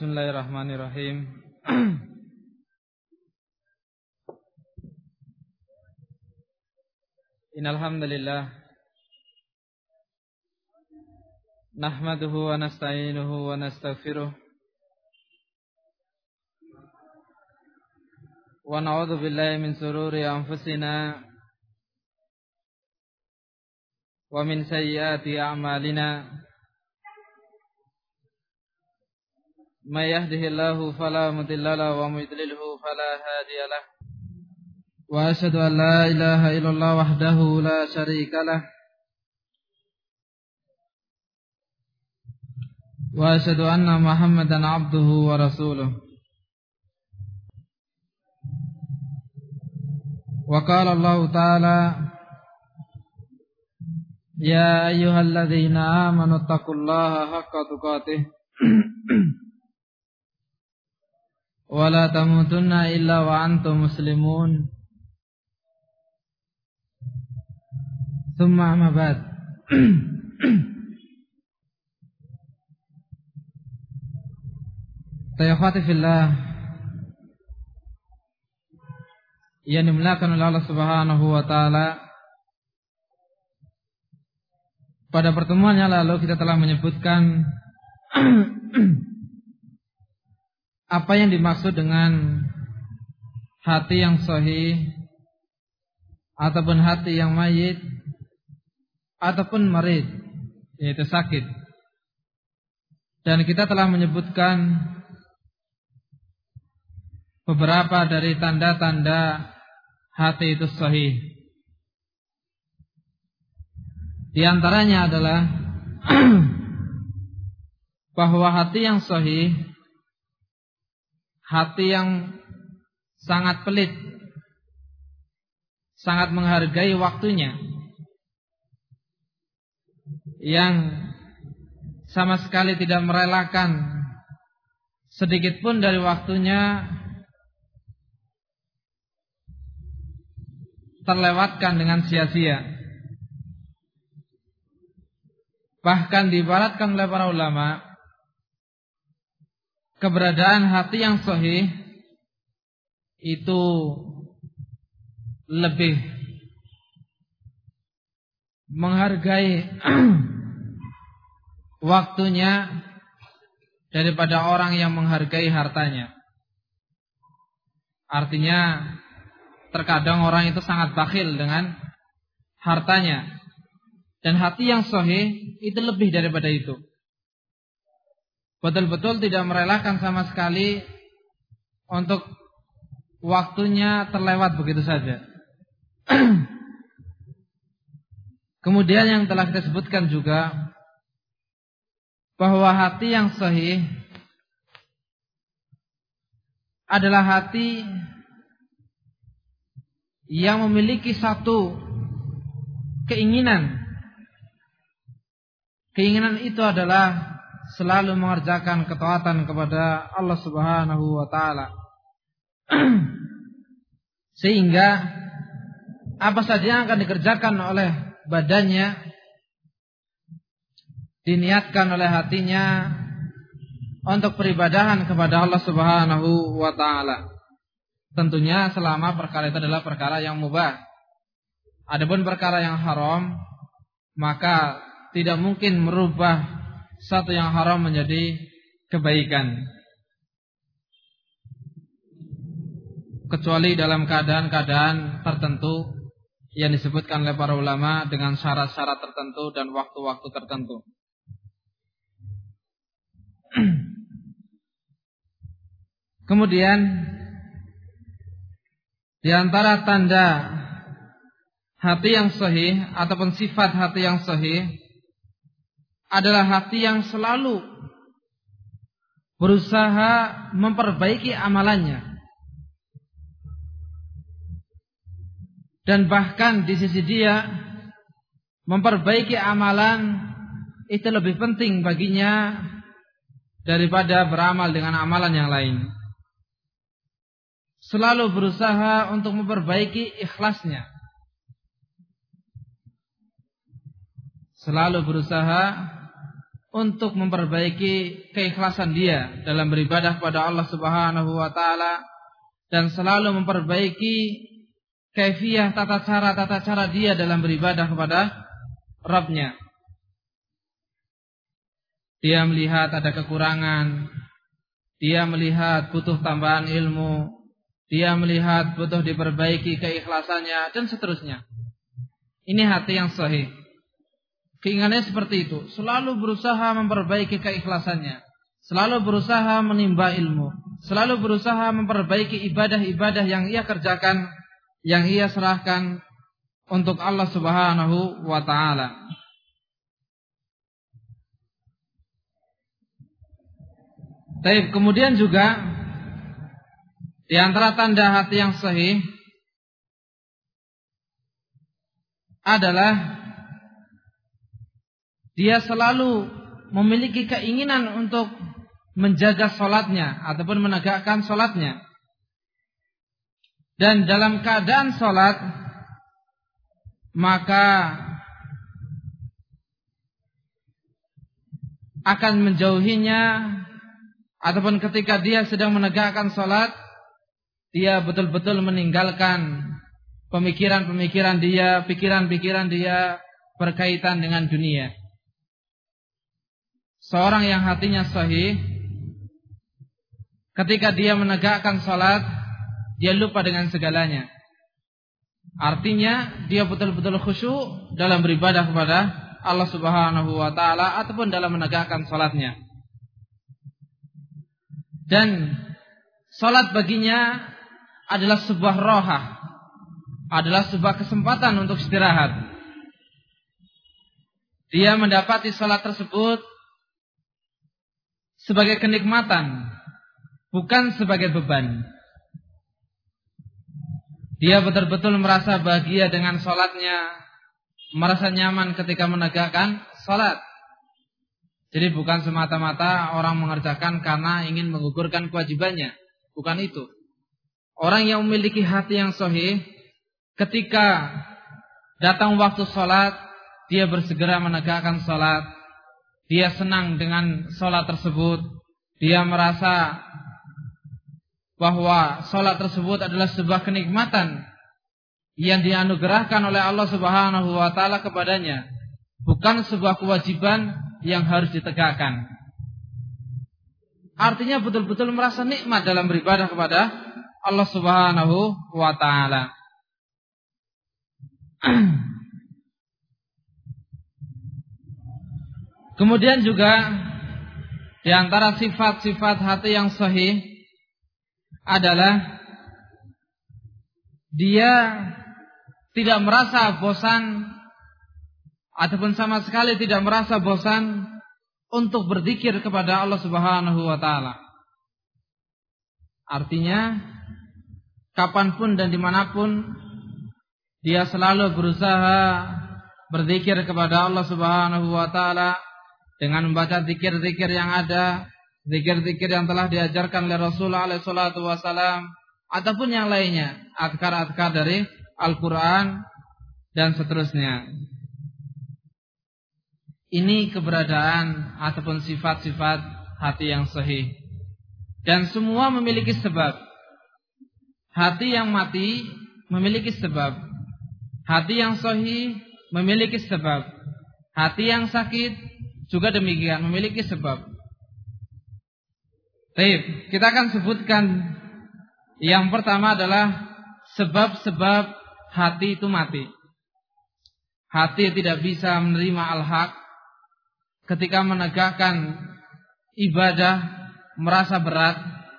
Bismillahirrahmanirrahim. Innal hamdalillah nahmaduhu wa nasta'inuhu wa nastaghfiruh wa na'udzu billahi min shururi anfusina wa min sayyiati a'malina. May yahdihillahu fala mudilla lahu wa may yudlilhu fala hadiya lahu. Wa asyhadu an la ilaha illallah wahdahu la syarika lah. Wa asyhadu anna Muhammadan abduhu wa rasuluh. Wa qala Allah ta'ala ya ayyuhalladzina amanu taqullaha haqqa tuqatih wa la tamutunna illa wa antum muslimun. Tsumma amma ba'd. Tayyafati fillah yang dimuliakan oleh Allah Subhanahu wa taala. Pada pertemuan yang lalu kita telah menyebutkan apa yang dimaksud dengan hati yang sahih ataupun hati yang mayit ataupun marid, yaitu sakit. Dan kita telah menyebutkan beberapa dari tanda-tanda hati itu sahih. Di antaranya adalah bahwa hati yang sahih, hati yang sangat pelit, sangat menghargai waktunya, yang sama sekali tidak merelakan sedikit pun dari waktunya terlewatkan dengan sia-sia. Bahkan diibaratkan oleh para ulama, keberadaan hati yang sahih itu lebih menghargai waktunya daripada orang yang menghargai hartanya. Artinya terkadang orang itu sangat bakhil dengan hartanya, dan hati yang sahih itu lebih daripada itu. Betul-betul tidak merelakan sama sekali untuk waktunya terlewat begitu saja. Kemudian yang telah kita sebutkan juga bahwa hati yang sahih adalah hati yang memiliki satu keinginan. Keinginan itu adalah selalu mengerjakan ketaatan kepada Allah Subhanahu wa taala. Sehingga apa saja yang akan dikerjakan oleh badannya diniatkan oleh hatinya untuk peribadahan kepada Allah Subhanahu wa taala. Tentunya selama perkara itu adalah perkara yang mubah. Adapun perkara yang haram, maka tidak mungkin merubah satu yang haram menjadi kebaikan, kecuali dalam keadaan-keadaan tertentu yang disebutkan oleh para ulama dengan syarat-syarat tertentu dan waktu-waktu tertentu. Kemudian di antara tanda hati yang sahih ataupun sifat hati yang sahih adalah hati yang selalu berusaha memperbaiki amalannya. Dan bahkan di sisi dia memperbaiki amalan itu lebih penting baginya daripada beramal dengan amalan yang lain. Selalu berusaha untuk memperbaiki ikhlasnya. Selalu berusaha untuk memperbaiki keikhlasan dia dalam beribadah kepada Allah Subhanahu wa taala dan selalu memperbaiki kaifiyah tata cara dia dalam beribadah kepada Rabb-Nya. Dia melihat ada kekurangan, dia melihat butuh tambahan ilmu, dia melihat butuh diperbaiki keikhlasannya dan seterusnya. Ini hati yang sahih. Keinginannya seperti itu, selalu berusaha memperbaiki keikhlasannya, selalu berusaha menimba ilmu, selalu berusaha memperbaiki ibadah-ibadah yang ia kerjakan, yang ia serahkan untuk Allah Subhanahu wa taala. Baik, kemudian juga di antara tanda hati yang sahih adalah dia selalu memiliki keinginan untuk menjaga sholatnya ataupun menegakkan sholatnya. Dan dalam keadaan sholat, maka akan menjauhinya, ataupun ketika dia sedang menegakkan sholat, dia betul-betul meninggalkan pemikiran-pemikiran dia, pikiran-pikiran dia berkaitan dengan dunia. Seorang yang hatinya sahih, ketika dia menegakkan sholat, dia lupa dengan segalanya. Artinya dia betul-betul khusyuk dalam beribadah kepada Allah Subhanahu wa taala ataupun dalam menegakkan sholatnya. Dan sholat baginya adalah sebuah rohah, adalah sebuah kesempatan untuk istirahat. Dia mendapati sholat tersebut sebagai kenikmatan, bukan sebagai beban. Dia betul-betul merasa bahagia dengan sholatnya, merasa nyaman ketika menegakkan sholat. Jadi bukan semata-mata orang mengerjakan karena ingin menggugurkan kewajibannya, bukan itu. Orang yang memiliki hati yang sahih, ketika datang waktu sholat, dia bersegera menegakkan sholat. Dia senang dengan sholat tersebut. Dia merasa bahwa sholat tersebut adalah sebuah kenikmatan yang dianugerahkan oleh Allah Subhanahu wa taala kepadanya, bukan sebuah kewajiban yang harus ditegakkan. Artinya betul-betul merasa nikmat dalam beribadah kepada Allah Subhanahu wa taala. Kemudian juga di antara sifat-sifat hati yang sahih adalah dia tidak merasa bosan ataupun sama sekali tidak merasa bosan untuk berzikir kepada Allah Subhanahu wa taala. Artinya kapanpun dan dimanapun dia selalu berusaha berzikir kepada Allah Subhanahu wa taala dengan membaca zikir-zikir yang ada, zikir-zikir yang telah diajarkan oleh Rasulullah SAW, ataupun yang lainnya, azkar-azkar dari Al-Quran dan seterusnya. Ini keberadaan ataupun sifat-sifat hati yang sahih. Dan semua memiliki sebab. Hati yang mati memiliki sebab. Hati yang sahih memiliki sebab. Hati yang sakit juga demikian, memiliki sebab. Baik, kita akan sebutkan yang pertama adalah sebab-sebab hati itu mati. Hati tidak bisa menerima al-haq ketika menegakkan ibadah, merasa berat.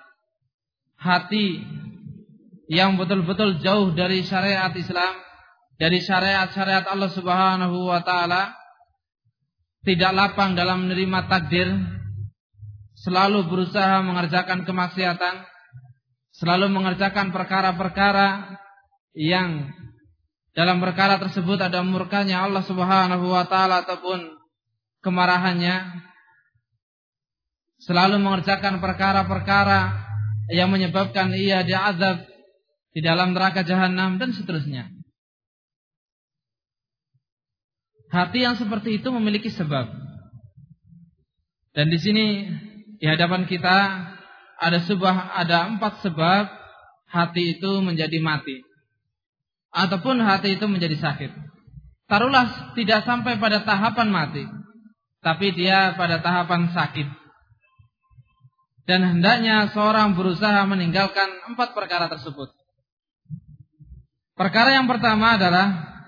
Hati yang betul-betul jauh dari syariat Islam, dari syariat-syariat Allah Subhanahu wa taala, tidak lapang dalam menerima takdir, selalu berusaha mengerjakan kemaksiatan, selalu mengerjakan perkara-perkara yang dalam perkara tersebut ada murkanya Allah Subhanahu wa taala ataupun kemarahannya, selalu mengerjakan perkara-perkara yang menyebabkan ia diazab di dalam neraka jahanam dan seterusnya. Hati yang seperti itu memiliki sebab. Dan di sini di hadapan kita ada 4 sebab hati itu menjadi mati ataupun hati itu menjadi sakit. Taruhlah tidak sampai pada tahapan mati, tapi dia pada tahapan sakit. Dan hendaknya seorang berusaha meninggalkan 4 perkara tersebut. Perkara yang pertama adalah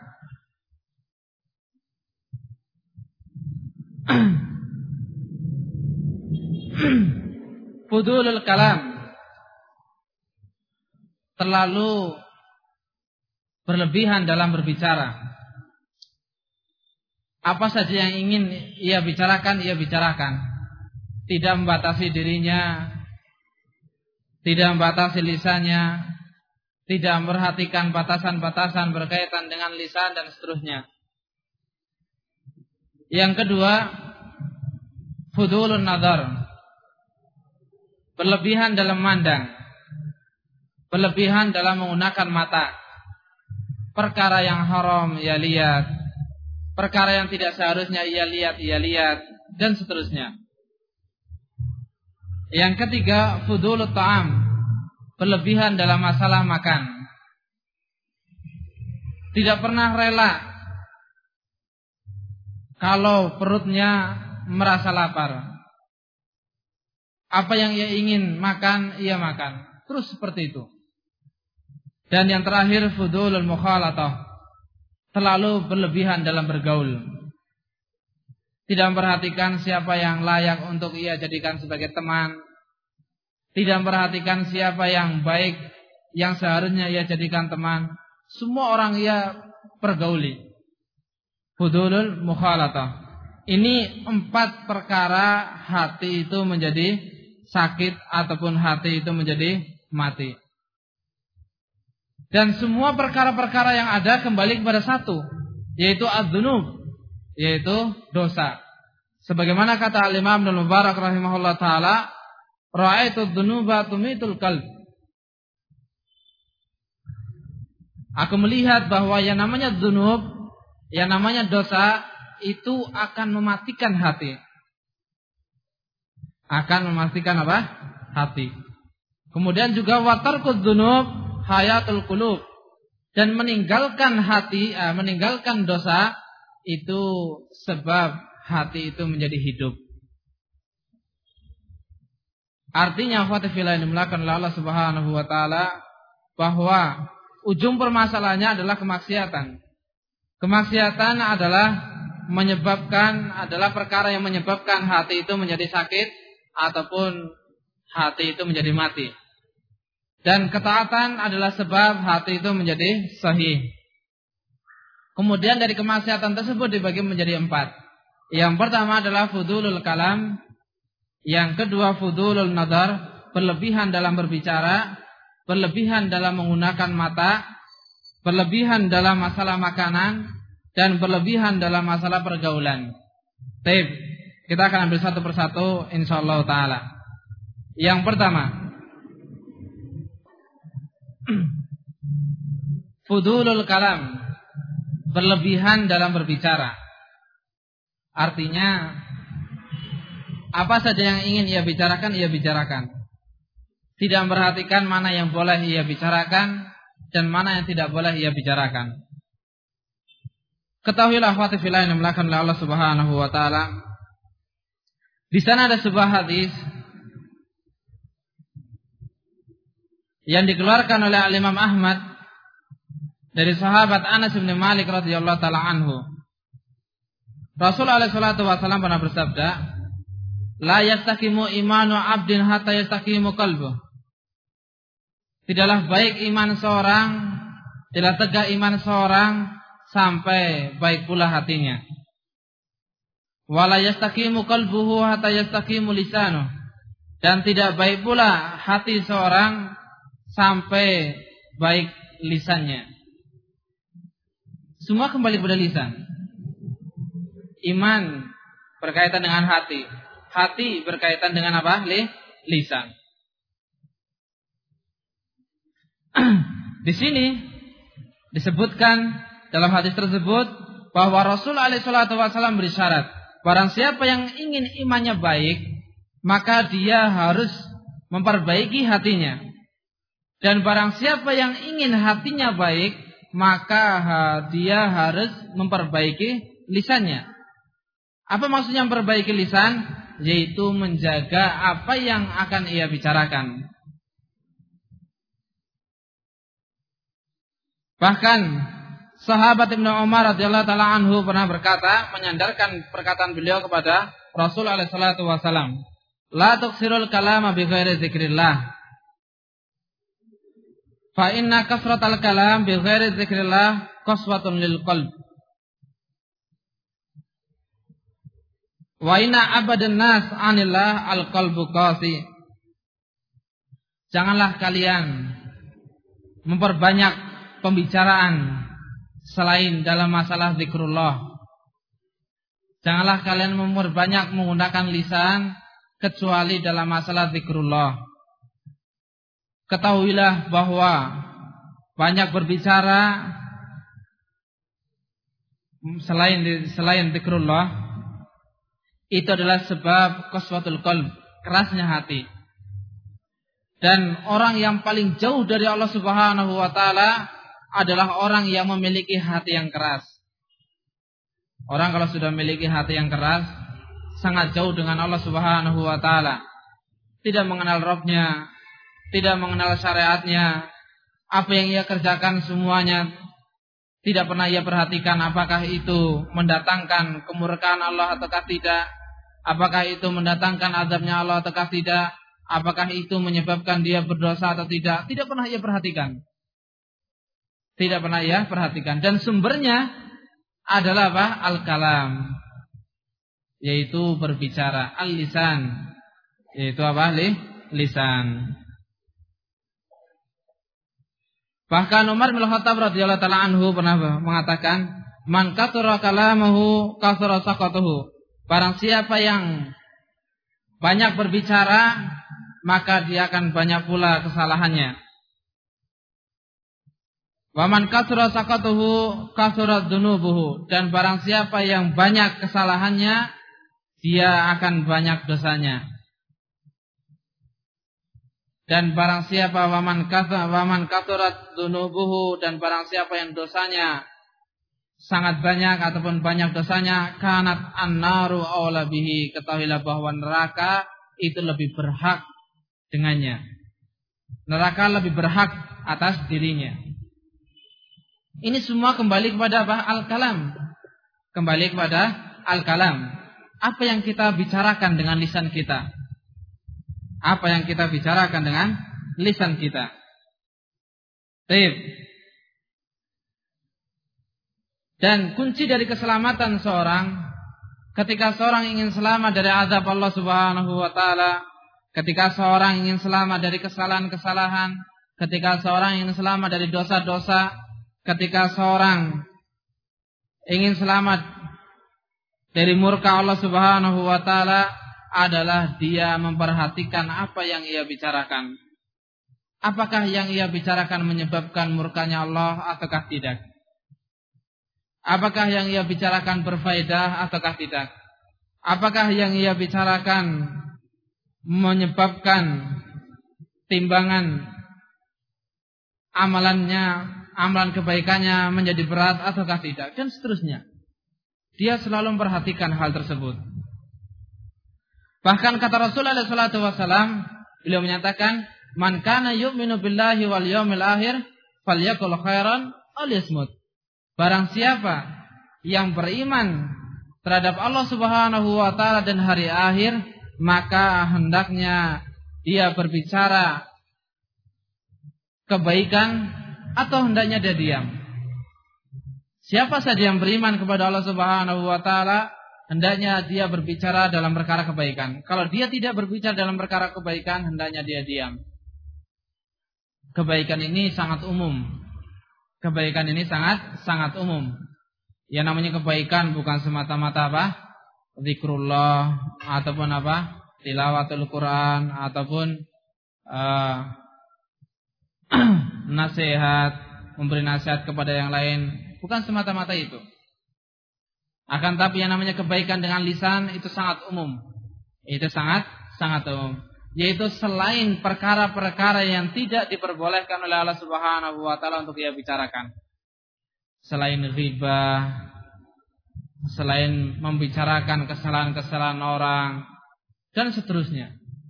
fudulul kalam, terlalu berlebihan dalam berbicara. Apa saja yang ingin ia bicarakan, ia bicarakan. Tidak membatasi dirinya, tidak membatasi lisannya, tidak memperhatikan batasan-batasan berkaitan dengan lisan dan seterusnya. Yang kedua, fudulun nazar, berlebihan dalam memandang, berlebihan dalam menggunakan mata. Perkara yang haram ia lihat, perkara yang tidak seharusnya ia lihat, dan seterusnya. Yang ketiga, fudulut ta'am, berlebihan dalam masalah makan. Tidak pernah rela kalau perutnya merasa lapar. Apa yang ia ingin makan, ia makan. Terus seperti itu. Dan yang terakhir, fudulul mukhalatah, terlalu berlebihan dalam bergaul. Tidak memperhatikan siapa yang layak untuk ia jadikan sebagai teman. Tidak memperhatikan siapa yang baik, yang seharusnya ia jadikan teman. Semua orang ia pergauli. Fudulul mukhalatah. Ini 4 perkara hati itu menjadi sakit ataupun hati itu menjadi mati. Dan semua perkara-perkara yang ada kembali kepada satu, yaitu adz-dzunub, yaitu dosa. Sebagaimana kata Al-Imam Ibnu Mubarak rahimahullah taala, ra'aitu dzunuba tumitul qalb. Aku melihat bahwa yang namanya dzunub, yang namanya dosa itu akan mematikan hati. Akan mematikan apa? Hati. Kemudian juga wa tarkudz dzunub hayatul qulub, dan meninggalkan hati, meninggalkan dosa itu sebab hati itu menjadi hidup. Artinya fatihillah yang dimulakan oleh Allah Subhanahu wa taala bahwa ujung permasalahannya adalah kemaksiatan. Kemaksiatan adalah perkara yang menyebabkan hati itu menjadi sakit ataupun hati itu menjadi mati. Dan ketaatan adalah sebab hati itu menjadi sahih. Kemudian dari kemaksiatan tersebut dibagi menjadi 4. Yang pertama adalah fudulul kalam. Yang kedua fudulul nadar, berlebihan dalam berbicara, berlebihan dalam menggunakan mata, berlebihan dalam masalah makanan, dan berlebihan dalam masalah pergaulan. Baik, kita akan ambil satu persatu insyaallah taala. Yang pertama, fudulul kalam, berlebihan dalam berbicara. Artinya apa saja yang ingin ia bicarakan, ia bicarakan. Tidak memperhatikan mana yang boleh ia bicarakan dan mana yang tidak boleh ia bicarakan. Ketahuilah akhwati fillah yang dimulakan oleh Allah Subhanahu wa taala. Di sana ada sebuah hadis yang dikeluarkan oleh Al-Imam Ahmad dari sahabat Anas bin Malik radhiyallahu taala anhu. Rasulullah sallallahu alaihi wasallam pernah bersabda, "La yastaqimu imanu 'abdin hatta yastaqimu qalbuh." Tidaklah baik iman seorang, tidak tegak iman seorang sampai baik pula hatinya. Wala yastaqimu qalbuhu hatta yastaqimu lisanuh. Dan tidak baik pula hati seorang sampai baik lisannya. Semua kembali pada lisan. Iman berkaitan dengan hati. Hati berkaitan dengan apa? Lisan. Di sini disebutkan dalam hadis tersebut bahwa Rasul alaihi salatu wasallam berisyarat Barang siapa yang ingin imannya baik, maka dia harus memperbaiki hatinya. Dan barang siapa yang ingin hatinya baik, maka dia harus memperbaiki lisannya. Apa maksudnya memperbaiki lisan? Yaitu menjaga apa yang akan ia bicarakan. Bahkan sahabat Ibnu Umar radhiyallahu taala anhu pernah berkata, menyandarkan perkataan beliau kepada Rasul alaihi salatu wasalam, "La tuksirul kalama bi ghairi dzikrillah. Fa inna kasratal kalam bi ghairi dzikrillah qaswatun lil qalb. Wa inna abadan nas 'anillah al qalbu qasi." Janganlah kalian memperbanyak pembicaraan selain dalam masalah zikrullah. Janganlah kalian memperbanyak menggunakan lisan kecuali dalam masalah zikrullah. Ketahuilah bahwa banyak berbicara selain zikrullah itu adalah sebab qaswatul qalb, kerasnya hati. Dan orang yang paling jauh dari Allah Subhanahu wa taala adalah orang yang memiliki hati yang keras. Orang kalau sudah memiliki hati yang keras, sangat jauh dengan Allah Subhanahu wa taala. Tidak mengenal Rabb-Nya, tidak mengenal syariatnya, apa yang ia kerjakan semuanya tidak pernah ia perhatikan apakah itu mendatangkan kemurkaan Allah ataukah tidak, apakah itu mendatangkan azabnya Allah ataukah tidak, apakah itu menyebabkan dia berdosa atau tidak pernah ia perhatikan. Tidak pernah ia perhatikan. Dan sumbernya adalah apa? Al-kalam, yaitu berbicara. Al-lisan, yaitu apa? Lisan. Bahkan Umar bin Khattab radhiyallahu taala anhu pernah mengatakan, "Man katsara kalamahu katsara saqatuhu." Barang siapa yang banyak berbicara, maka dia akan banyak pula kesalahannya. Wa man katsara saqatuhu katsara dzunubuhu. Dan barang siapa yang banyak kesalahannya, dia akan banyak dosanya. Dan barang siapa waman kathurat dzunubuhu, dan barang siapa yang dosanya sangat banyak ataupun banyak dosanya, kanat annaru aula bihi. Ketahuilah bahwa neraka itu lebih berhak dengannya. Neraka lebih berhak atas dirinya. Ini semua kembali kepada apa? Al-kalam. Kembali kepada al-kalam. Apa yang kita bicarakan dengan lisan kita? Apa yang kita bicarakan dengan lisan kita? Baik. Dan kunci dari keselamatan seorang, ketika seorang ingin selamat dari azab Allah Subhanahu wa taala, ketika seorang ingin selamat dari kesalahan-kesalahan, ketika seorang ingin selamat dari dosa-dosa, ketika seorang ingin selamat dari murka Allah Subhanahu wa taala, adalah dia memperhatikan apa yang ia bicarakan. Apakah yang ia bicarakan menyebabkan murkanya Allah ataukah tidak? Apakah yang ia bicarakan berfaedah ataukah tidak? Apakah yang ia bicarakan menyebabkan timbangan amalan kebaikannya menjadi berat ataukah tidak, dan seterusnya. Dia selalu memperhatikan hal tersebut. Bahkan kata Rasulullah sallallahu alaihi wasallam, beliau menyatakan, "Man kana yu'minu billahi wal yawmil akhir falyakul khairan aw liyasmut." Barang siapa yang beriman terhadap Allah Subhanahu wa taala dan hari akhir, maka hendaknya dia berbicara kebaikan atau hendaknya dia diam. Siapa saja yang beriman kepada Allah Subhanahu wa taala, hendaknya dia berbicara dalam perkara kebaikan. Kalau dia tidak berbicara dalam perkara kebaikan, hendaknya dia diam. Kebaikan ini sangat umum. Kebaikan ini sangat umum. Yang namanya kebaikan bukan semata-mata apa? Zikrullah ataupun apa? Tilawatul Quran ataupun nasihat, memberi nasihat kepada yang lain. Bukan semata-mata itu. Akan tapi yang namanya kebaikan dengan lisan itu sangat umum. Itu sangat umum. Yaitu selain perkara-perkara yang tidak diperbolehkan oleh Allah Subhanahu wa taala untuk ia bicarakan. Selain ghibah, selain membicarakan kesalahan-kesalahan orang dan seterusnya.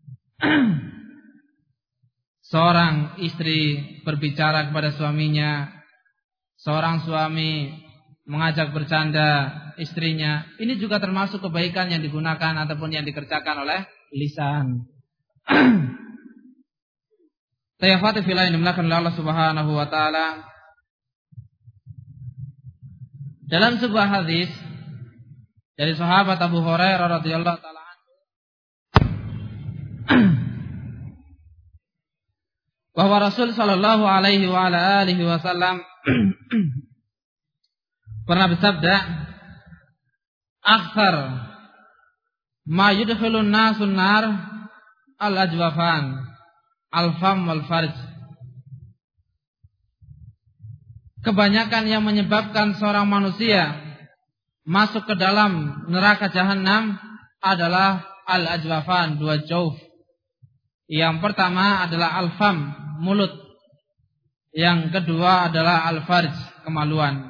Seorang istri berbicara kepada suaminya, seorang suami mengajak bercanda istrinya, ini juga termasuk kebaikan yang digunakan ataupun yang dikerjakan oleh lisan. Tayyafati fillah yang dimuliakan oleh Allah Subhanahu wa taala. Dalam sebuah hadis dari sahabat Abu Hurairah radhiyallahu taala anhu, bahwa Rasul sallallahu alaihi wa ala alihi wasallam pernah bersabda, "Aktsar ma yudkhilun nasun nar al-ajwafan, al-fam wal farj." Kebanyakan yang menyebabkan seorang manusia masuk ke dalam neraka jahanam adalah al-ajwafan, dua jauf. Yang pertama adalah al-fam, mulut. Yang kedua adalah al-farj, kemaluan.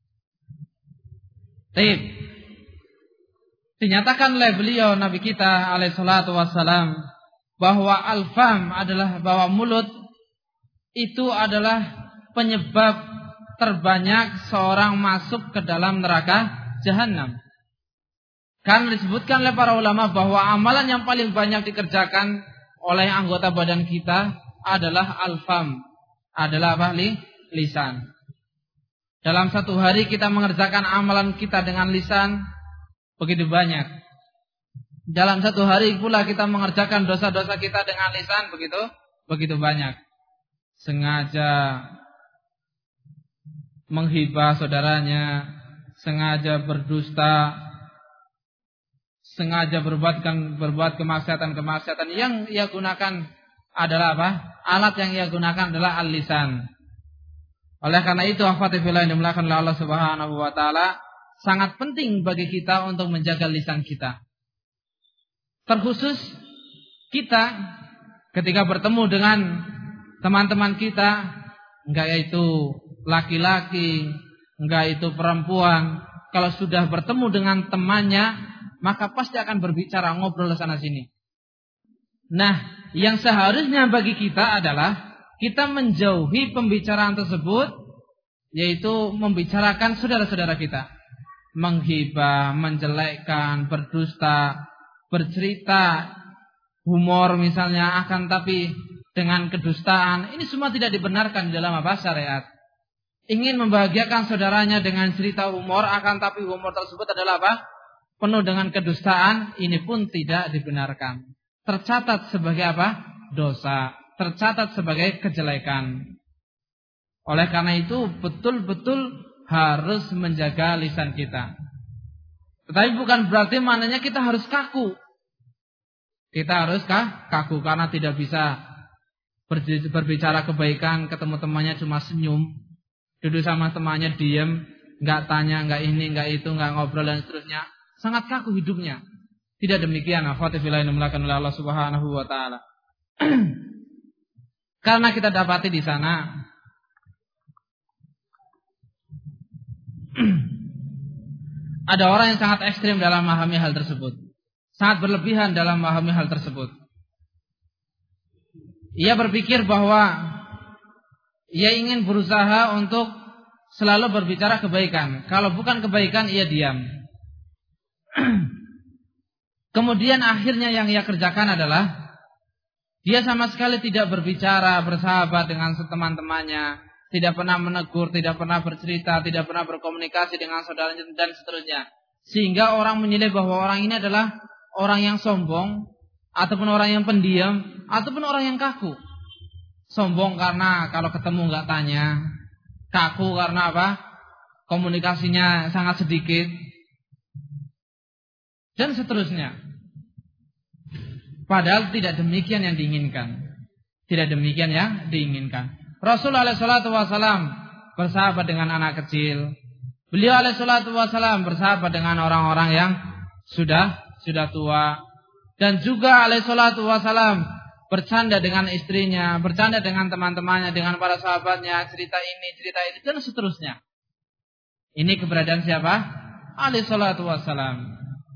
Baik. Dinyatakan oleh beliau Nabi kita alaihi salatu wassalam bahwa al-fam adalah, bahwa mulut itu adalah penyebab terbanyak seorang masuk ke dalam neraka jahanam. Karena disebutkan oleh para ulama bahwa amalan yang paling banyak dikerjakan oleh anggota badan kita adalah al-fam, adalah apa? Lisan. Dalam satu hari kita mengerjakan amalan kita dengan lisan begitu banyak. Dalam satu hari pula kita mengerjakan dosa-dosa kita dengan lisan begitu banyak. Sengaja menghibah saudaranya, sengaja berdusta, sengaja berbuat kemaksiatan yang ia gunakan adalah apa? Alat yang ia gunakan adalah al-lisan. Oleh karena itu, akhwati fillah yang dimuliakan oleh Allah Subhanahu wa taala, sangat penting bagi kita untuk menjaga lisan kita. Terkhusus kita ketika bertemu dengan teman-teman kita, enggak itu laki-laki, enggak itu perempuan, kalau sudah bertemu dengan temannya, maka pasti akan berbicara, ngobrol sana sini. Nah, yang seharusnya bagi kita adalah kita menjauhi pembicaraan tersebut, yaitu membicarakan saudara-saudara kita, menghibah, menjelekkan, berdusta, bercerita humor misalnya, akan tapi dengan kedustaan. Ini semua tidak dibenarkan di dalam apa? Syariat. Ingin membahagiakan saudaranya dengan cerita humor, akan tapi humor tersebut adalah apa? Penuh dengan kedustaan. Ini pun tidak dibenarkan. Tercatat sebagai apa? Dosa. Tercatat sebagai kejelekan. Oleh karena itu betul-betul harus menjaga lisan kita. Tetapi bukan berarti maknanya kita harus kaku. Kita harus kaku karena tidak bisa berbicara kebaikan, ketemu temannya cuma senyum, duduk sama temannya diam, enggak tanya, enggak ini, enggak itu, enggak ngobrol dan seterusnya. Sangat kaku hidupnya. Tidak demikian, akhwati fillah yang dimuliakan oleh Allah Subhanahu wa taala. Karena kita dapati di sana ada orang yang sangat ekstrim dalam memahami hal tersebut. Sangat berlebihan dalam memahami hal tersebut. Ia berpikir bahwa ia ingin berusaha untuk selalu berbicara kebaikan. Kalau bukan kebaikan, ia diam. Kemudian akhirnya yang ia kerjakan adalah dia sama sekali tidak berbicara, bersahabat dengan teman-temannya, tidak pernah menegur, tidak pernah bercerita, tidak pernah berkomunikasi dengan saudaranya dan seterusnya. Sehingga orang menilai bahwa orang ini adalah orang yang sombong, ataupun orang yang pendiam, ataupun orang yang kaku. Sombong karena kalau ketemu nggak tanya, kaku karena apa? Komunikasinya sangat sedikit, dan seterusnya. Padahal tidak demikian yang diinginkan. Tidak demikian yang diinginkan. Rasulullah SAW bersahabat dengan anak kecil, Beliau alaihi salatu wasallam bersahabat dengan orang-orang yang sudah tua, dan juga alaihi salatu wasallam bercanda dengan istrinya, bercanda dengan teman-temannya, dengan para sahabatnya, cerita ini, cerita itu, dan seterusnya. Ini keberadaan siapa? Alaihi salatu wasallam.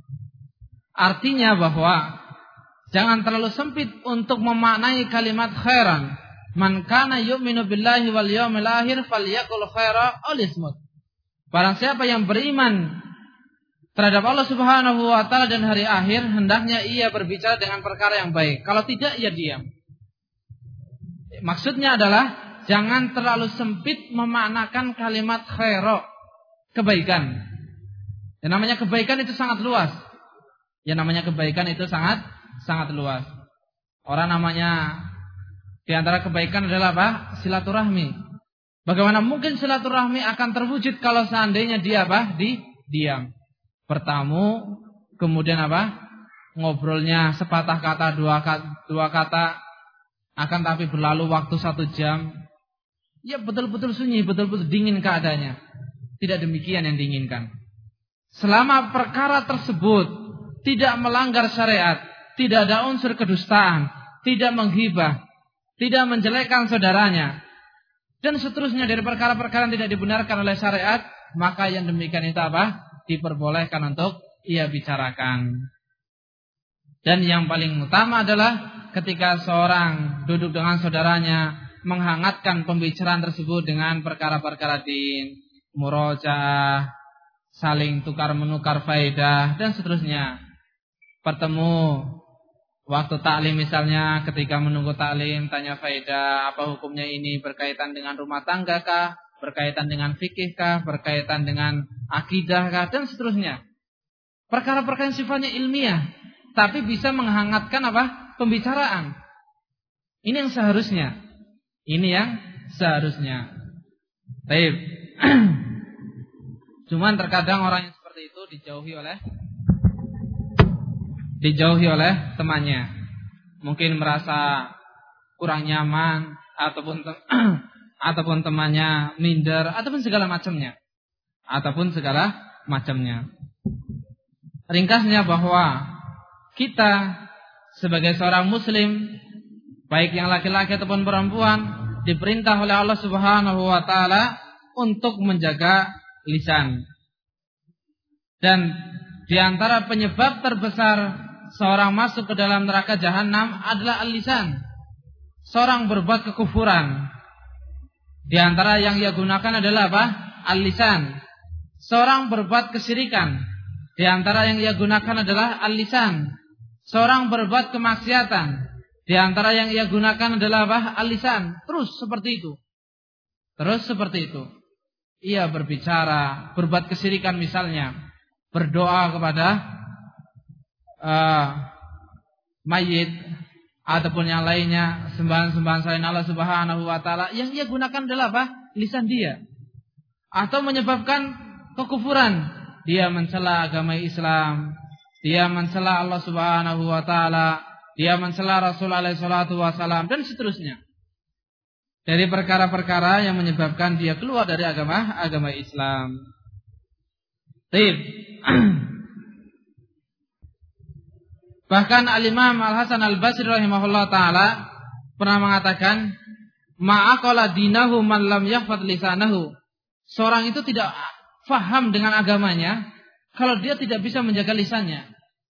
Artinya bahwa jangan terlalu sempit untuk memaknai kalimat khairan. Man kana yu'minu billahi wal yawmil akhir falyaqul khaira aw liyasmut. Barang siapa yang beriman terhadap Allah Subhanahu wa taala dan hari akhir, hendaknya ia berbicara dengan perkara yang baik. Kalau tidak, ia diam. Maksudnya adalah jangan terlalu sempit memaknakan kalimat khaira, kebaikan. Yang namanya kebaikan itu sangat luas. Yang namanya kebaikan itu sangat luas. Orang namanya di antara kebaikan adalah apa? Silaturahmi. Bagaimana mungkin silaturahmi akan terwujud kalau seandainya dia apa? Diam. Bertamu, kemudian apa? Ngobrolnya sepatah kata, dua kata, akan tapi berlalu waktu 1 jam. Ya betul-betul sunyi, betul-betul dingin keadaannya. Tidak demikian yang diinginkan. Selama perkara tersebut tidak melanggar syariat, tidak ada unsur kedustaan, tidak menghibah, tidak menjelekkan saudaranya, dan seterusnya dari perkara-perkara yang tidak dibenarkan oleh syariat, maka yang demikian itu apa? Diperbolehkan untuk ia bicarakan. Dan yang paling utama adalah ketika seorang duduk dengan saudaranya, menghangatkan pembicaraan tersebut dengan perkara-perkara din, murojaah, saling tukar-menukar faedah, dan seterusnya. Bertemu waktu taklim misalnya, ketika menunggu taklim, tanya faedah, apa hukumnya ini, berkaitan dengan rumah tangga kah, berkaitan dengan fikih kah, berkaitan dengan akidah kah, dan seterusnya. Perkara-perkara yang sifatnya ilmiah, tapi bisa menghangatkan apa? Pembicaraan. Ini yang seharusnya. Baik. Cuman terkadang orang yang seperti itu dijauhi oleh temannya. Mungkin merasa kurang nyaman, ataupun temannya minder, ataupun segala macamnya. Ringkasnya bahwa kita sebagai seorang muslim, baik yang laki-laki ataupun perempuan, diperintah oleh Allah Subhanahu wa taala untuk menjaga lisan. Dan di antara penyebab terbesar seorang masuk ke dalam neraka jahanam adalah al-lisan. Seorang berbuat kekufuran, di antara yang ia gunakan adalah apa? Al-lisan. Seorang berbuat kesyirikan, di antara yang ia gunakan adalah al-lisan. Seorang berbuat kemaksiatan, di antara yang ia gunakan adalah apa? Al-lisan. Terus seperti itu. Ia berbicara, berbuat kesyirikan misalnya, berdoa kepada mayit ataupun yang lainnya, sembahan-sembahan selain Allah Subhanahu wa taala, yang ia gunakan adalah apa? Lisan dia. Atau menyebabkan kekufuran, dia mencela agama Islam, dia mencela Allah Subhanahu wa taala, dia mencela Rasul alaihi salatu wasallam, dan seterusnya. Dari perkara-perkara yang menyebabkan dia keluar dari agama Islam. Baik. Bahkan Al-Imam Al-Hasan Al-Basri rahimahullah ta'ala pernah mengatakan, ma'aqala dinahu man lam yahfad lisanahu. Seorang itu tidak faham dengan agamanya kalau dia tidak bisa menjaga lisannya.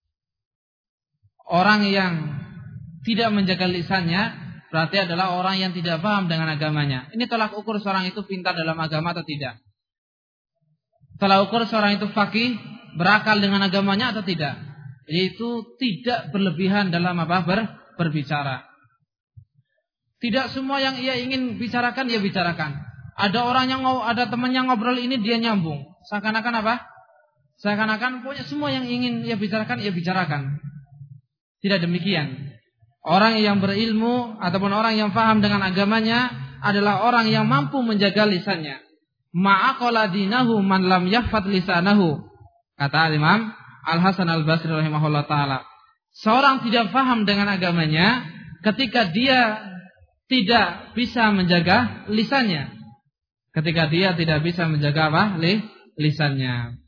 Orang yang tidak menjaga lisannya berarti adalah orang yang tidak paham dengan agamanya. Ini tolak ukur seorang itu pintar dalam agama atau tidak. Tolak ukur seorang itu faqih, berakal dengan agamanya atau tidak. Yaitu tidak berlebihan dalam berbicara. Tidak semua yang ia ingin bicarakan ia bicarakan. Ada teman yang ngobrol ini dia nyambung. Seakan-akan apa? Seakan-akan pokoknya semua yang ingin ia bicarakan. Tidak demikian. Orang yang berilmu ataupun orang yang paham dengan agamanya adalah orang yang mampu menjaga lisannya. Ma'aqala dinahu man lam yahfad lisanahu. Kata Imam Al-Hasan Al-Basri rahimahullah ta'ala. Seorang tidak paham dengan agamanya ketika dia tidak bisa menjaga lisannya. Ketika dia tidak bisa menjaga lisannya.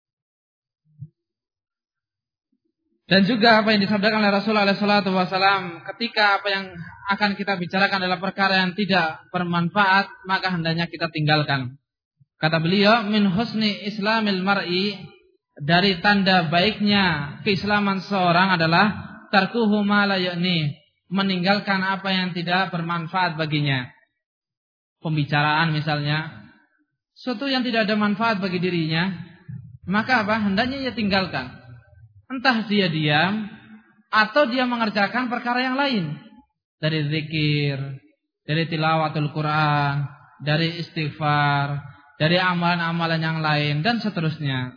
Dan juga apa yang disabdakan oleh Rasulullah SAW, ketika apa yang akan kita bicarakan adalah perkara yang tidak bermanfaat, maka hendaknya kita tinggalkan. Kata beliau, min husni islamil mar'i, dari tanda baiknya keislaman seorang adalah tarkuhu ma la ya'ni, meninggalkan apa yang tidak bermanfaat baginya. Pembicaraan misalnya, sesuatu yang tidak ada manfaat bagi dirinya, maka apa? Hendaknya ia tinggalkan. Entah dia diam atau dia mengerjakan perkara yang lain, dari zikir, dari tilawatul Quran, dari istighfar, dari amalan-amalan yang lain dan seterusnya.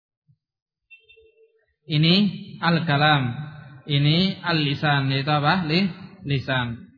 Ini al-kalam, ini al-lisan, yaitu apa? Lisan.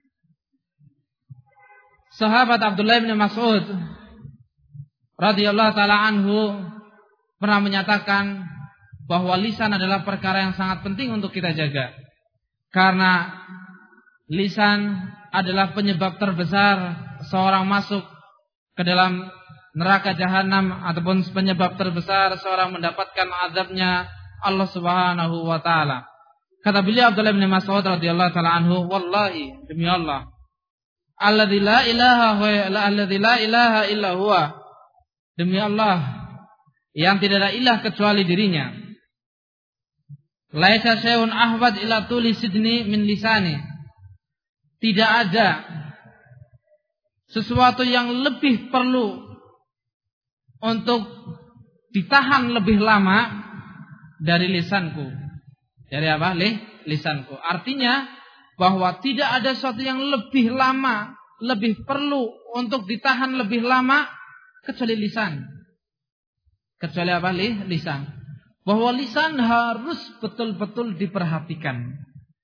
Sahabat Abdullah bin Mas'ud radhiyallahu taala anhu pernah menyatakan bahwa lisan adalah perkara yang sangat penting untuk kita jaga. Karena lisan adalah penyebab terbesar seorang masuk ke dalam neraka jahanam, ataupun penyebab terbesar seorang mendapatkan azabnya Allah Subhanahu wa taala. Kata beliau Abdullah bin Mas'ud radhiyallahu taala anhu, wallahi, demi Allah, alladzi la ilaha illa huwa, demi Allah yang tidak ada ilah kecuali dirinya. Laisa syai'un ahwad ila tuli sidni min lisani. Tidak ada sesuatu yang lebih perlu untuk ditahan lebih lama dari lisanku. Dari apa? Lisanku. Artinya bahwa tidak ada sesuatu yang lebih lama, lebih perlu untuk ditahan lebih lama kecuali lisan. Kecuali apa? Lisan. Bahwa lisan harus betul-betul diperhatikan.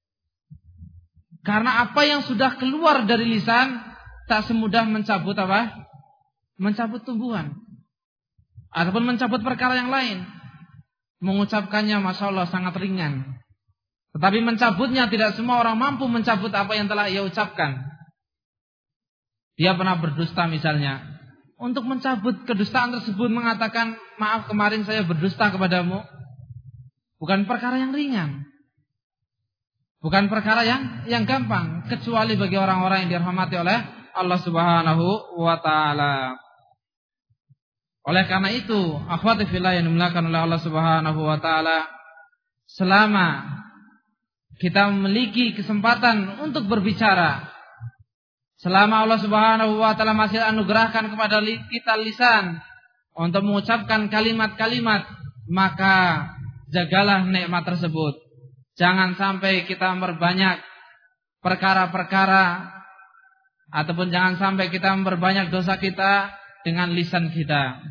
Karena apa yang sudah keluar dari lisan tak semudah mencabut apa? Mencabut tumbuhan. Ataupun mencabut perkara yang lain. Mengucapkannya Masya Allah sangat ringan. Tetapi mencabutnya tidak semua orang mampu mencabut apa yang telah ia ucapkan. Dia pernah berdusta misalnya. Untuk mencabut kedustaan tersebut mengatakan, maaf kemarin saya berdusta kepadamu, bukan perkara yang ringan, bukan perkara yang gampang, kecuali bagi orang-orang yang dirahmati oleh Allah Subhanahu wa taala. Oleh karena itu, akhwati fillah yang dimuliakan oleh Allah Subhanahu wa taala, selama kita memiliki kesempatan untuk berbicara, selama Allah Subhanahu wa taala masih anugerahkan kepada kita lisan untuk mengucapkan kalimat-kalimat, maka jagalah nikmat tersebut. Jangan sampai kita memperbanyak perkara-perkara, ataupun jangan sampai kita memperbanyak dosa kita dengan lisan kita.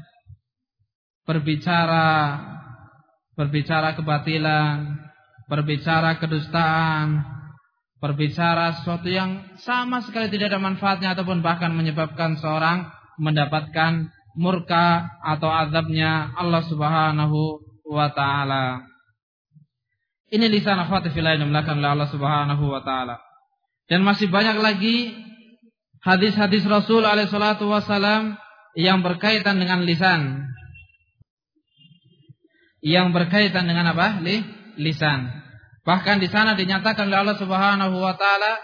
Berbicara kebatilan, berbicara kedustaan, berbicara sesuatu yang sama sekali tidak ada manfaatnya, ataupun bahkan menyebabkan seorang mendapatkan murka atau azabnya Allah Subhanahu wa taala. Ini lisan akhwati fillah yang dimuliakan oleh Allah Subhanahu wa taala. Dan masih banyak lagi hadis-hadis Rasul alaihi salatu wasalam yang berkaitan dengan lisan. Yang berkaitan dengan apa? Lisan. Bahkan di sana dinyatakan oleh Allah Subhanahu wa taala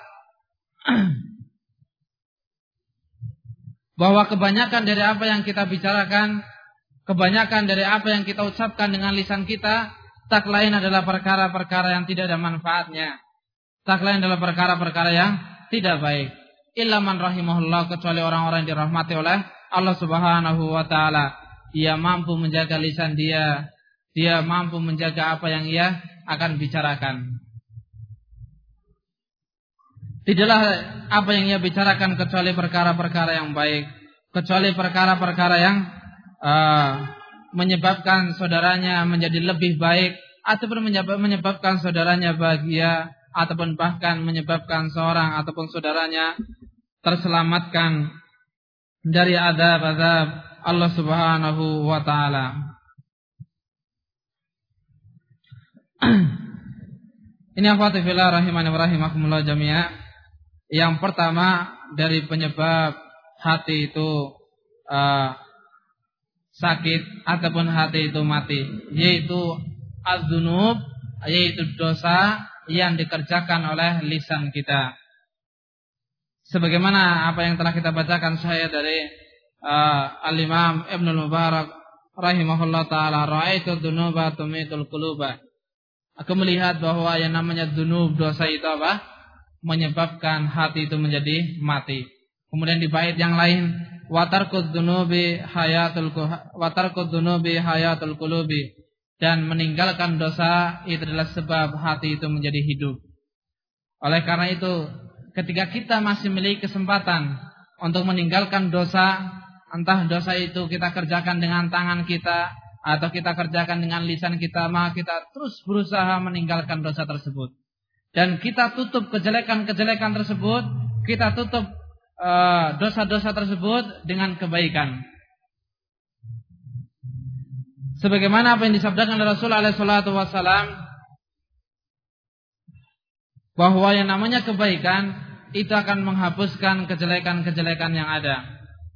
bahwa kebanyakan dari apa yang kita bicarakan, kebanyakan dari apa yang kita ucapkan dengan lisan kita, tak lain adalah perkara-perkara yang tidak ada manfaatnya. Tak lain adalah perkara-perkara yang tidak baik. Illa man rahimahullah, kecuali orang-orang yang dirahmati oleh Allah Subhanahu wa taala. Dia mampu menjaga lisan dia, dia mampu menjaga apa yang ia akan bicarakan. Tidaklah apa yang ia bicarakan kecuali perkara-perkara yang baik, kecuali perkara-perkara yang menyebabkan saudaranya menjadi lebih baik, ataupun menyebabkan saudaranya bahagia, ataupun bahkan menyebabkan seorang ataupun saudaranya terselamatkan dari azab-azab Allah Subhanahu wa taala. Ini akhwati fillah rahimani wa rahimakumullah jami'a. Yang pertama dari penyebab hati itu sakit ataupun hati itu mati, yaitu az-dzunub, yaitu dosa yang dikerjakan oleh lisan kita. Sebagaimana apa yang telah kita bacakan saya dari Al-Imam Ibnul Mubarak rahimahullah taala, ra'aitu dzunuba tumitul quluba. Aku melihat bahwa yang namanya dzunub, dosa itu apa? Menyebabkan hati itu menjadi mati. Kemudian di bait yang lain, wa tarkudz dzunubi hayatul qulubi, dan meninggalkan dosa itu adalah sebab hati itu menjadi hidup. Oleh karena itu, ketika kita masih memiliki kesempatan untuk meninggalkan dosa, entah dosa itu kita kerjakan dengan tangan kita atau kita kerjakan dengan lisan kita, maka kita terus berusaha meninggalkan dosa tersebut. Dan kita tutup kejelekan-kejelekan tersebut, kita tutup dosa-dosa tersebut dengan kebaikan. Sebagaimana apa yang disabdakan oleh Rasulullah SAW, bahwa yang namanya kebaikan itu akan menghapuskan kejelekan-kejelekan yang ada.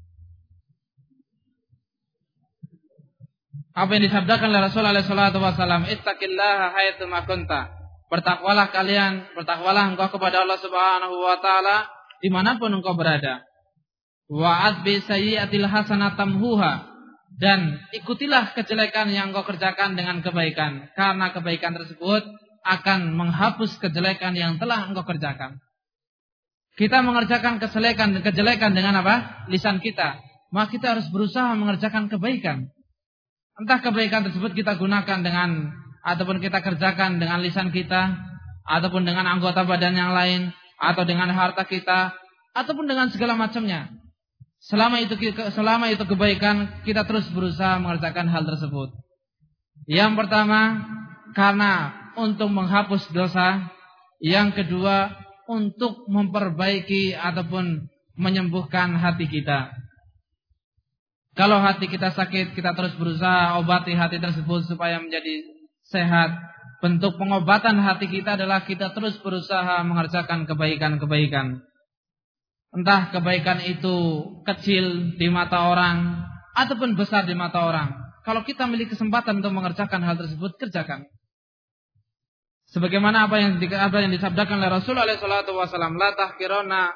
Apa yang disabdakan oleh Rasulullah SAW, ittaqillaha haitsu ma kunta. Bertakwalah engkau kepada Allah Subhanahu wa taala dimanapun engkau berada. Wa'ad bi sayyi'atil hasanatamhuha, dan ikutilah kejelekan yang engkau kerjakan dengan kebaikan, karena kebaikan tersebut akan menghapus kejelekan yang telah engkau kerjakan. Kita mengerjakan kejelekan dengan apa? Lisan kita. Maka kita harus berusaha mengerjakan kebaikan. Entah kebaikan tersebut kita gunakan dengan, ataupun kita kerjakan dengan lisan kita, ataupun dengan anggota badan yang lain, atau dengan harta kita, ataupun dengan segala macamnya. Selama itu kebaikan, kita terus berusaha mengerjakan hal tersebut. Yang pertama, karena untuk menghapus dosa. Yang kedua, untuk memperbaiki ataupun menyembuhkan hati kita. Kalau hati kita sakit, kita terus berusaha obati hati tersebut supaya menjadi sehat. Bentuk pengobatan hati kita adalah kita terus berusaha mengerjakan kebaikan-kebaikan. Entah kebaikan itu kecil di mata orang ataupun besar di mata orang. Kalau kita memiliki kesempatan untuk mengerjakan hal tersebut, kerjakan. Sebagaimana apa yang disabdakan oleh Rasulullah SAW, la tahqirona,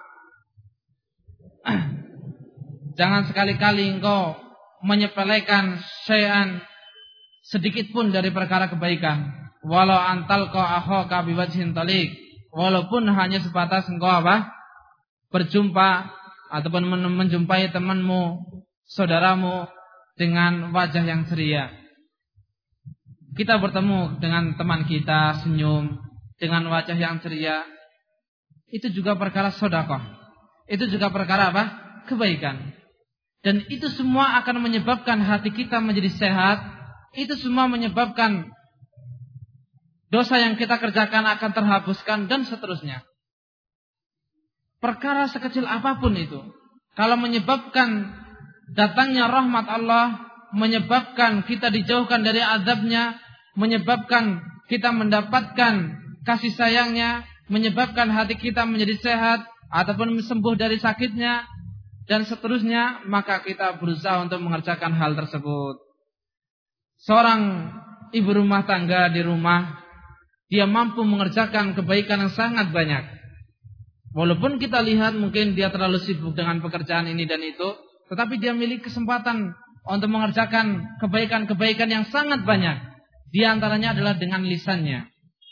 jangan sekali-kali engkau menyepelekan syai'an, sedikit pun dari perkara kebaikan. Walau antalqa akhaka biwajhin taliq, walaupun hanya sebatas engkau berjumpa ataupun menjumpai temanmu, saudaramu dengan wajah yang ceria. Kita bertemu dengan teman kita, senyum dengan wajah yang ceria, itu juga perkara sedekah. Itu juga perkara kebaikan. Dan itu semua akan menyebabkan hati kita menjadi sehat. Itu semua menyebabkan dosa yang kita kerjakan akan terhapuskan dan seterusnya. Perkara sekecil apapun itu, kalau menyebabkan datangnya rahmat Allah, menyebabkan kita dijauhkan dari azabnya, menyebabkan kita mendapatkan kasih sayangnya, menyebabkan hati kita menjadi sehat ataupun sembuh dari sakitnya dan seterusnya, maka kita berusaha untuk mengerjakan hal tersebut. Seorang ibu rumah tangga di rumah, dia mampu mengerjakan kebaikan yang sangat banyak. Walaupun kita lihat mungkin dia terlalu sibuk dengan pekerjaan ini dan itu, tetapi dia memiliki kesempatan untuk mengerjakan kebaikan-kebaikan yang sangat banyak. Di antaranya adalah dengan lisannya.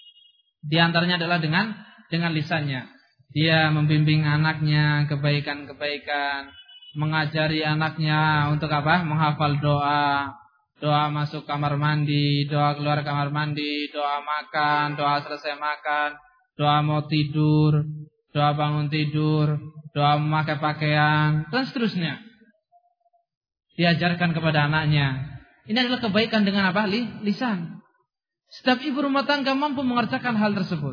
Dengan lisannya. Dia membimbing anaknya kebaikan-kebaikan, mengajari anaknya untuk menghafal doa. Doa masuk kamar mandi, doa keluar kamar mandi, doa makan, doa selesai makan, doa mau tidur, doa bangun tidur, doa memakai pakaian, dan seterusnya. Diajarkan kepada anaknya. Ini adalah kebaikan dengan lisan. Setiap ibu rumah tangga mampu mengerjakan hal tersebut.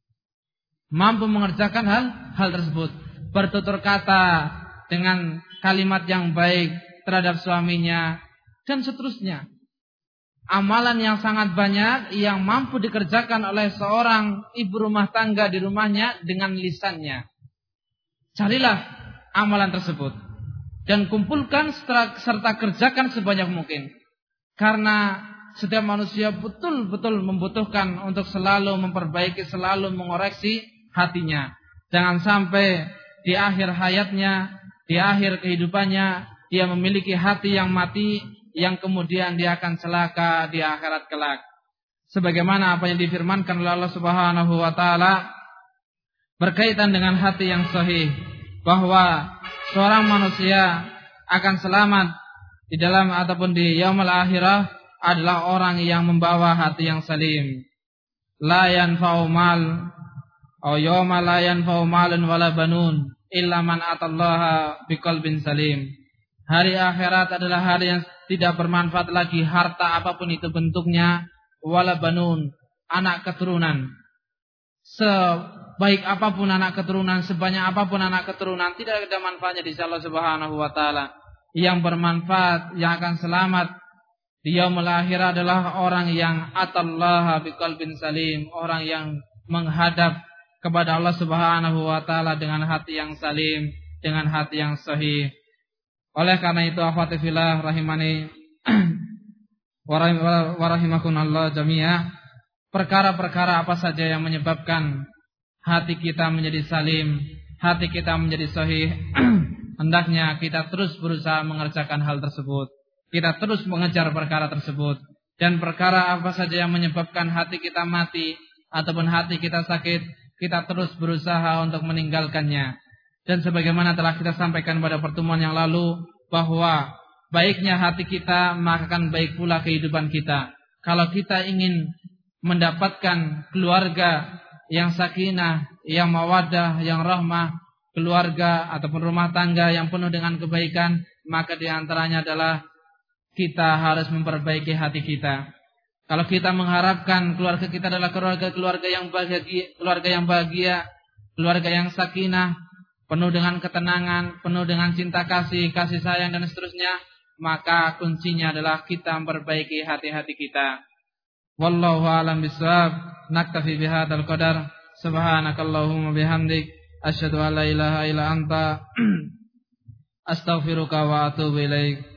Bertutur kata dengan kalimat yang baik terhadap suaminya, dan seterusnya. Amalan yang sangat banyak yang mampu dikerjakan oleh seorang ibu rumah tangga di rumahnya dengan lisannya. Carilah amalan tersebut. dan kumpulkan serta kerjakan sebanyak mungkin. Karena setiap manusia betul-betul membutuhkan untuk selalu memperbaiki, selalu mengoreksi hatinya. Jangan sampai di akhir hayatnya, di akhir kehidupannya, dia memiliki hati yang mati, yang kemudian dia akan celaka di akhirat kelak. Sebagaimana apa yang difirmankan oleh Allah Subhanahu wa taala berkaitan dengan hati yang sahih, bahwa seorang manusia akan selamat di dalam ataupun di yaumul akhirah adalah orang yang membawa hati yang salim. La yanfa'u mal atau yauma la yanfa'u malun wala banun illa man atallaha biqalbin salim. Hari akhirat adalah hari yang tidak bermanfaat lagi harta apapun itu bentuknya, wala banun, anak keturunan. Sebaik apapun anak keturunan, sebanyak apapun anak keturunan, tidak ada manfaatnya di sisi Allah Subhanahu wa taala. Yang bermanfaat, yang akan selamat di yaumul akhir adalah orang yang atallaha biqalbin salim, orang yang menghadap kepada Allah Subhanahu wa taala dengan hati yang salim, dengan hati yang sahih. Oleh karena itu, akhwati fillah rahimani wa rahimakumullah jami'ah, perkara-perkara apa saja yang menyebabkan hati kita menjadi salim, hati kita menjadi sahih, hendaknya kita terus berusaha mengerjakan hal tersebut. Kita terus mengejar perkara tersebut. Dan perkara apa saja yang menyebabkan hati kita mati ataupun hati kita sakit, kita terus berusaha untuk meninggalkannya. Dan sebagaimana telah kita sampaikan pada pertemuan yang lalu, bahwa baiknya hati kita, maka akan baik pula kehidupan kita. Kalau kita ingin mendapatkan keluarga yang sakinah, yang mawaddah, yang rahmah, keluarga ataupun rumah tangga yang penuh dengan kebaikan, maka diantaranya adalah kita harus memperbaiki hati kita. Kalau kita mengharapkan keluarga kita adalah keluarga yang bahagia, keluarga yang sakinah, penuh dengan ketenangan, penuh dengan cinta kasih sayang dan seterusnya, maka kuncinya adalah kita memperbaiki hati-hati kita. Wallahu a'lam bishawab. Naktafi bihadzal qadar. Subhanakallahumma bihamdik asyhadu an la ilaha illa anta astaghfiruka wa atubu ilaik.